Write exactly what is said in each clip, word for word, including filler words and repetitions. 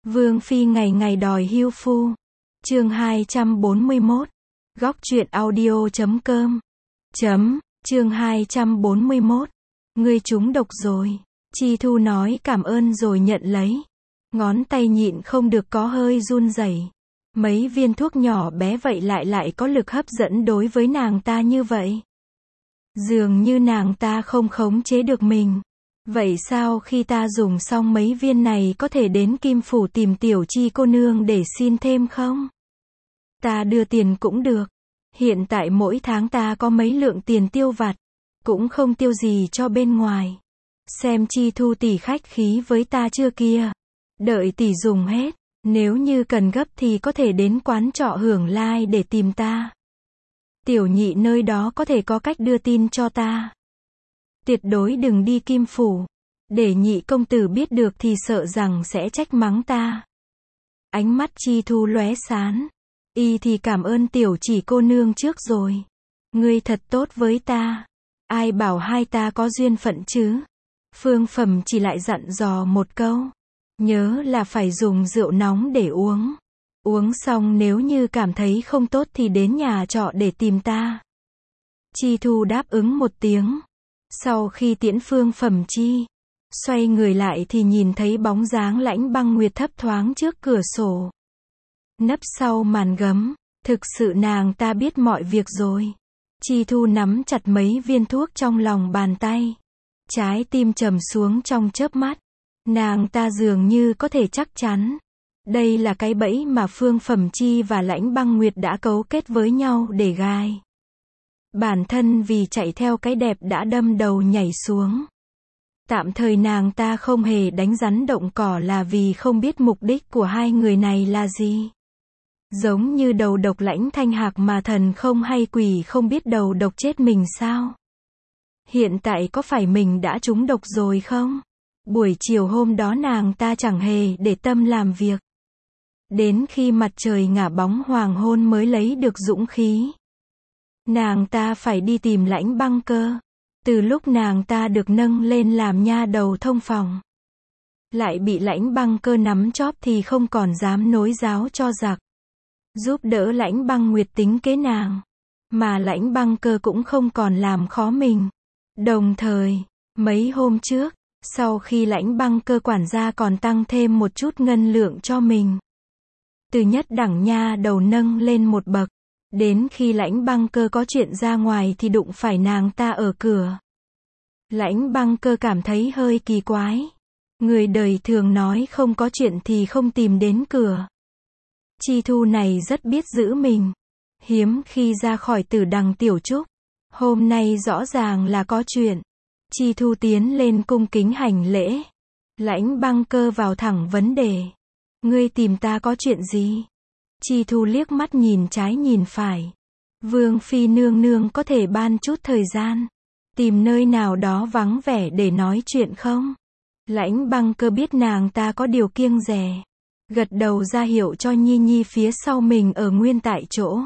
Vương phi ngày ngày đòi hưu phu. Chương hai trăm bốn mươi mốt. Góc truyện audio chấm com. Chấm, chương hai trăm bốn mươi mốt. Ngươi trúng độc rồi. Chi Thu nói cảm ơn rồi nhận lấy. Ngón tay nhịn không được có hơi run rẩy. Mấy viên thuốc nhỏ bé vậy lại lại có lực hấp dẫn đối với nàng ta như vậy. Dường như nàng ta không khống chế được mình. Vậy sao khi ta dùng xong mấy viên này có thể đến Kim Phủ tìm tiểu Chi cô nương để xin thêm không? Ta đưa tiền cũng được. Hiện tại mỗi tháng ta có mấy lượng tiền tiêu vặt. Cũng không tiêu gì cho bên ngoài. Xem Chi Thu tỷ khách khí với ta chưa kia. Đợi tỷ dùng hết. Nếu như cần gấp thì có thể đến quán trọ Hưởng Lai để tìm ta. Tiểu nhị nơi đó có thể có cách đưa tin cho ta. Tuyệt đối đừng đi Kim Phủ. Để nhị công tử biết được thì sợ rằng sẽ trách mắng ta. Ánh mắt Chi Thu lóe sáng. Y thì cảm ơn tiểu Chỉ cô nương trước rồi. Ngươi thật tốt với ta. Ai bảo hai ta có duyên phận chứ. Phương Phẩm chỉ lại dặn dò một câu. Nhớ là phải dùng rượu nóng để uống. Uống xong nếu như cảm thấy không tốt thì đến nhà trọ để tìm ta. Chi Thu đáp ứng một tiếng. Sau khi tiễn Phương Phẩm Chi, xoay người lại thì nhìn thấy bóng dáng Lãnh Băng Nguyệt thấp thoáng trước cửa sổ. Nấp sau màn gấm, thực sự nàng ta biết mọi việc rồi. Chi Thu nắm chặt mấy viên thuốc trong lòng bàn tay. Trái tim trầm xuống trong chớp mắt. Nàng ta dường như có thể chắc chắn. Đây là cái bẫy mà Phương Phẩm Chi và Lãnh Băng Nguyệt đã cấu kết với nhau để gai. Bản thân vì chạy theo cái đẹp đã đâm đầu nhảy xuống. Tạm thời nàng ta không hề đánh rắn động cỏ là vì không biết mục đích của hai người này là gì. Giống như đầu độc Lãnh Thanh Hạc mà thần không hay quỷ không biết đầu độc chết mình sao? Hiện tại có phải mình đã trúng độc rồi không? Buổi chiều hôm đó nàng ta chẳng hề để tâm làm việc. Đến khi mặt trời ngả bóng hoàng hôn mới lấy được dũng khí. Nàng ta phải đi tìm Lãnh Băng Cơ. Từ lúc nàng ta được nâng lên làm nha đầu thông phòng, lại bị Lãnh Băng Cơ nắm chóp thì không còn dám nối giáo cho giặc. Giúp đỡ Lãnh Băng Nguyệt tính kế nàng. Mà Lãnh Băng Cơ cũng không còn làm khó mình. Đồng thời, mấy hôm trước, sau khi Lãnh Băng Cơ quản gia còn tăng thêm một chút ngân lượng cho mình. Từ nhất đẳng nha đầu nâng lên một bậc. Đến khi Lãnh Băng Cơ có chuyện ra ngoài thì đụng phải nàng ta ở cửa. Lãnh Băng Cơ cảm thấy hơi kỳ quái. Người đời thường nói không có chuyện thì không tìm đến cửa. Chi Thu này rất biết giữ mình. Hiếm khi ra khỏi Tử Đằng tiểu trúc. Hôm nay rõ ràng là có chuyện. Chi Thu tiến lên cung kính hành lễ. Lãnh Băng Cơ vào thẳng vấn đề. Ngươi tìm ta có chuyện gì? Chi Thu liếc mắt nhìn trái nhìn phải. Vương phi nương nương có thể ban chút thời gian. Tìm nơi nào đó vắng vẻ để nói chuyện không? Lãnh Băng Cơ biết nàng ta có điều kiêng dè. Gật đầu ra hiệu cho Nhi Nhi phía sau mình ở nguyên tại chỗ.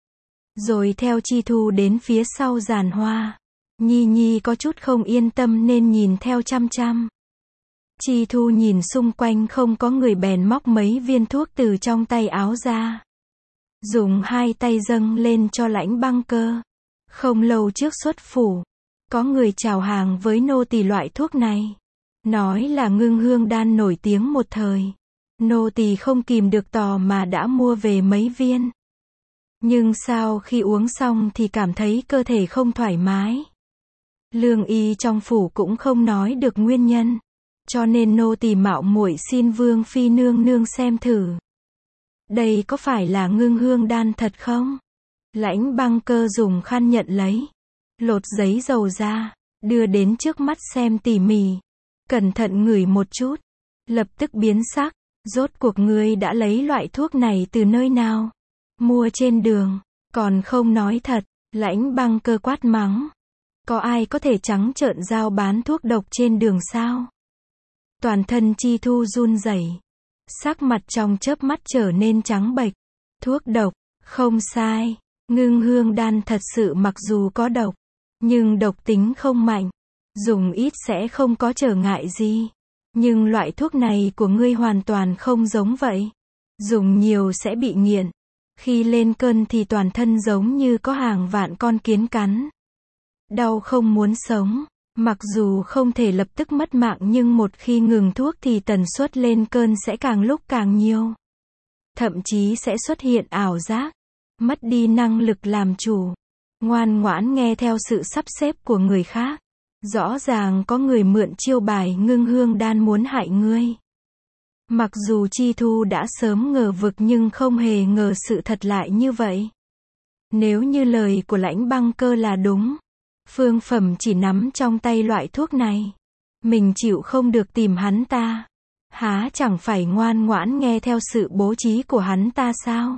Rồi theo Chi Thu đến phía sau giàn hoa. Nhi Nhi có chút không yên tâm nên nhìn theo chăm chăm. Chi Thu nhìn xung quanh không có người bèn móc mấy viên thuốc từ trong tay áo ra. Dùng hai tay dâng lên cho Lãnh Băng Cơ. Không lâu trước xuất phủ, có người chào hàng với nô tỳ loại thuốc này. Nói là ngưng hương đan nổi tiếng một thời. Nô tỳ không kìm được tò mà đã mua về mấy viên. Nhưng sau khi uống xong thì cảm thấy cơ thể không thoải mái. Lương y trong phủ cũng không nói được nguyên nhân. Cho nên nô tỳ mạo muội xin Vương phi nương nương xem thử. Đây có phải là ngưng hương đan thật không? Lãnh Băng Cơ dùng khăn nhận lấy. Lột giấy dầu ra. Đưa đến trước mắt xem tỉ mỉ. Cẩn thận ngửi một chút. Lập tức biến sắc. Rốt cuộc ngươi đã lấy loại thuốc này từ nơi nào? Mua trên đường. Còn không nói thật. Lãnh Băng Cơ quát mắng. Có ai có thể trắng trợn giao bán thuốc độc trên đường sao? Toàn thân Chi Thu run rẩy. Sắc mặt trong chớp mắt trở nên trắng bệch. Thuốc độc, không sai. Ngưng hương đan thật sự mặc dù có độc, nhưng độc tính không mạnh. Dùng ít sẽ không có trở ngại gì. Nhưng loại thuốc này của ngươi hoàn toàn không giống vậy. Dùng nhiều sẽ bị nghiện. Khi lên cơn thì toàn thân giống như có hàng vạn con kiến cắn. Đau không muốn sống. Mặc dù không thể lập tức mất mạng nhưng một khi ngừng thuốc thì tần suất lên cơn sẽ càng lúc càng nhiều. Thậm chí sẽ xuất hiện ảo giác. Mất đi năng lực làm chủ. Ngoan ngoãn nghe theo sự sắp xếp của người khác. Rõ ràng có người mượn chiêu bài ngưng hương đan muốn hại ngươi. Mặc dù Chi Thu đã sớm ngờ vực nhưng không hề ngờ sự thật lại như vậy. Nếu như lời của Lãnh Băng Cơ là đúng, Phương Phẩm chỉ nắm trong tay loại thuốc này. Mình chịu không được tìm hắn ta. Há chẳng phải ngoan ngoãn nghe theo sự bố trí của hắn ta sao?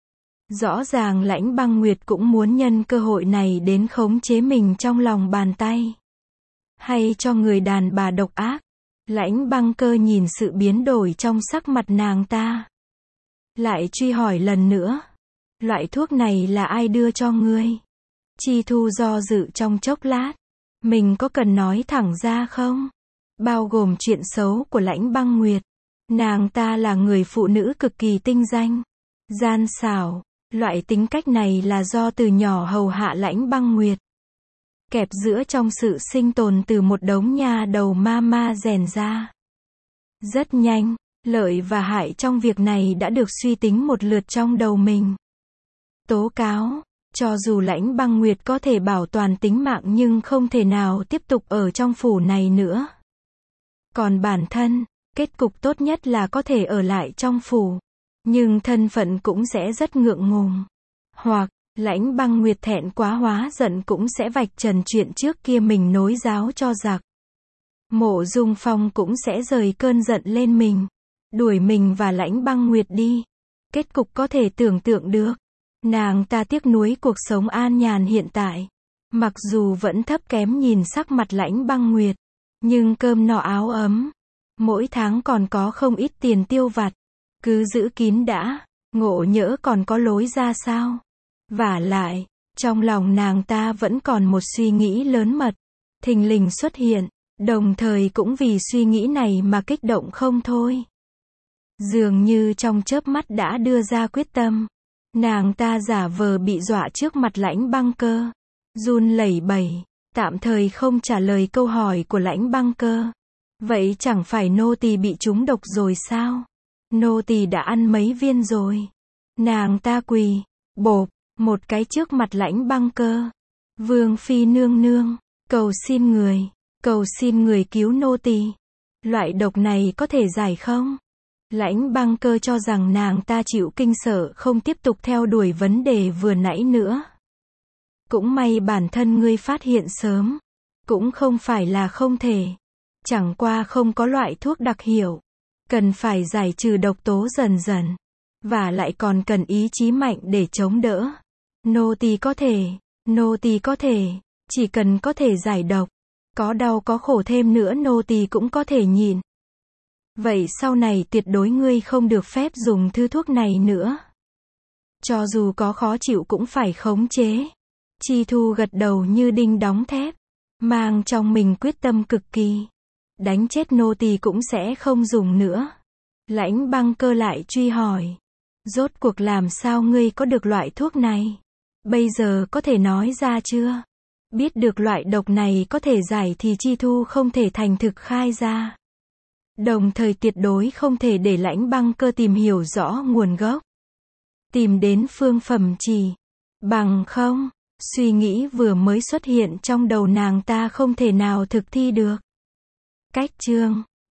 Rõ ràng Lãnh Băng Nguyệt cũng muốn nhân cơ hội này đến khống chế mình trong lòng bàn tay. Hay cho người đàn bà độc ác. Lãnh Băng Cơ nhìn sự biến đổi trong sắc mặt nàng ta. Lại truy hỏi lần nữa. Loại thuốc này là ai đưa cho ngươi? Chi Thu do dự trong chốc lát. Mình có cần nói thẳng ra không? Bao gồm chuyện xấu của Lãnh Băng Nguyệt. Nàng ta là người phụ nữ cực kỳ tinh danh. Gian xảo. Loại tính cách này là do từ nhỏ hầu hạ Lãnh Băng Nguyệt. Kẹp giữa trong sự sinh tồn từ một đống nha đầu ma ma rèn ra. Rất nhanh, lợi và hại trong việc này đã được suy tính một lượt trong đầu mình. Tố cáo, cho dù Lãnh Băng Nguyệt có thể bảo toàn tính mạng nhưng không thể nào tiếp tục ở trong phủ này nữa. Còn bản thân, kết cục tốt nhất là có thể ở lại trong phủ. Nhưng thân phận cũng sẽ rất ngượng ngùng. Hoặc, Lãnh Băng Nguyệt thẹn quá hóa giận cũng sẽ vạch trần chuyện trước kia mình nối giáo cho giặc. Mộ Dung Phong cũng sẽ rời cơn giận lên mình. Đuổi mình và Lãnh Băng Nguyệt đi. Kết cục có thể tưởng tượng được. Nàng ta tiếc nuối cuộc sống an nhàn hiện tại. Mặc dù vẫn thấp kém nhìn sắc mặt Lãnh Băng Nguyệt. Nhưng cơm no áo ấm. Mỗi tháng còn có không ít tiền tiêu vặt. Cứ giữ kín đã. Ngộ nhỡ còn có lối ra sao? Vả lại, trong lòng nàng ta vẫn còn một suy nghĩ lớn mật. Thình lình xuất hiện. Đồng thời cũng vì suy nghĩ này mà kích động không thôi. Dường như trong chớp mắt đã đưa ra quyết tâm. Nàng ta giả vờ bị dọa trước mặt Lãnh Băng Cơ. Run lẩy bẩy. Tạm thời không trả lời câu hỏi của Lãnh Băng Cơ. Vậy chẳng phải nô tỳ bị trúng độc rồi sao? Nô tỳ đã ăn mấy viên rồi. Nàng ta quỳ, bộp, một cái trước mặt Lãnh Băng Cơ. Vương phi nương nương, cầu xin người, cầu xin người cứu nô tỳ. Loại độc này có thể giải không? Lãnh Băng Cơ cho rằng nàng ta chịu kinh sợ không tiếp tục theo đuổi vấn đề vừa nãy nữa. Cũng may bản thân ngươi phát hiện sớm. Cũng không phải là không thể. Chẳng qua không có loại thuốc đặc hiệu. Cần phải giải trừ độc tố dần dần. Và lại còn cần ý chí mạnh để chống đỡ. Nô tỳ có thể, nô tỳ có thể, chỉ cần có thể giải độc. Có đau có khổ thêm nữa nô tỳ cũng có thể nhịn. Vậy sau này tuyệt đối ngươi không được phép dùng thứ thuốc này nữa. Cho dù có khó chịu cũng phải khống chế. Chi Thu gật đầu như đinh đóng thép. Mang trong mình quyết tâm cực kỳ. Đánh chết nô tỳ cũng sẽ không dùng nữa. Lãnh Băng Cơ lại truy hỏi. Rốt cuộc làm sao ngươi có được loại thuốc này? Bây giờ có thể nói ra chưa? Biết được loại độc này có thể giải thì Chi Thu không thể thành thực khai ra. Đồng thời tuyệt đối không thể để Lãnh Băng Cơ tìm hiểu rõ nguồn gốc. Tìm đến phương phẩm chỉ. Bằng không, suy nghĩ vừa mới xuất hiện trong đầu nàng ta không thể nào thực thi được. Cách chương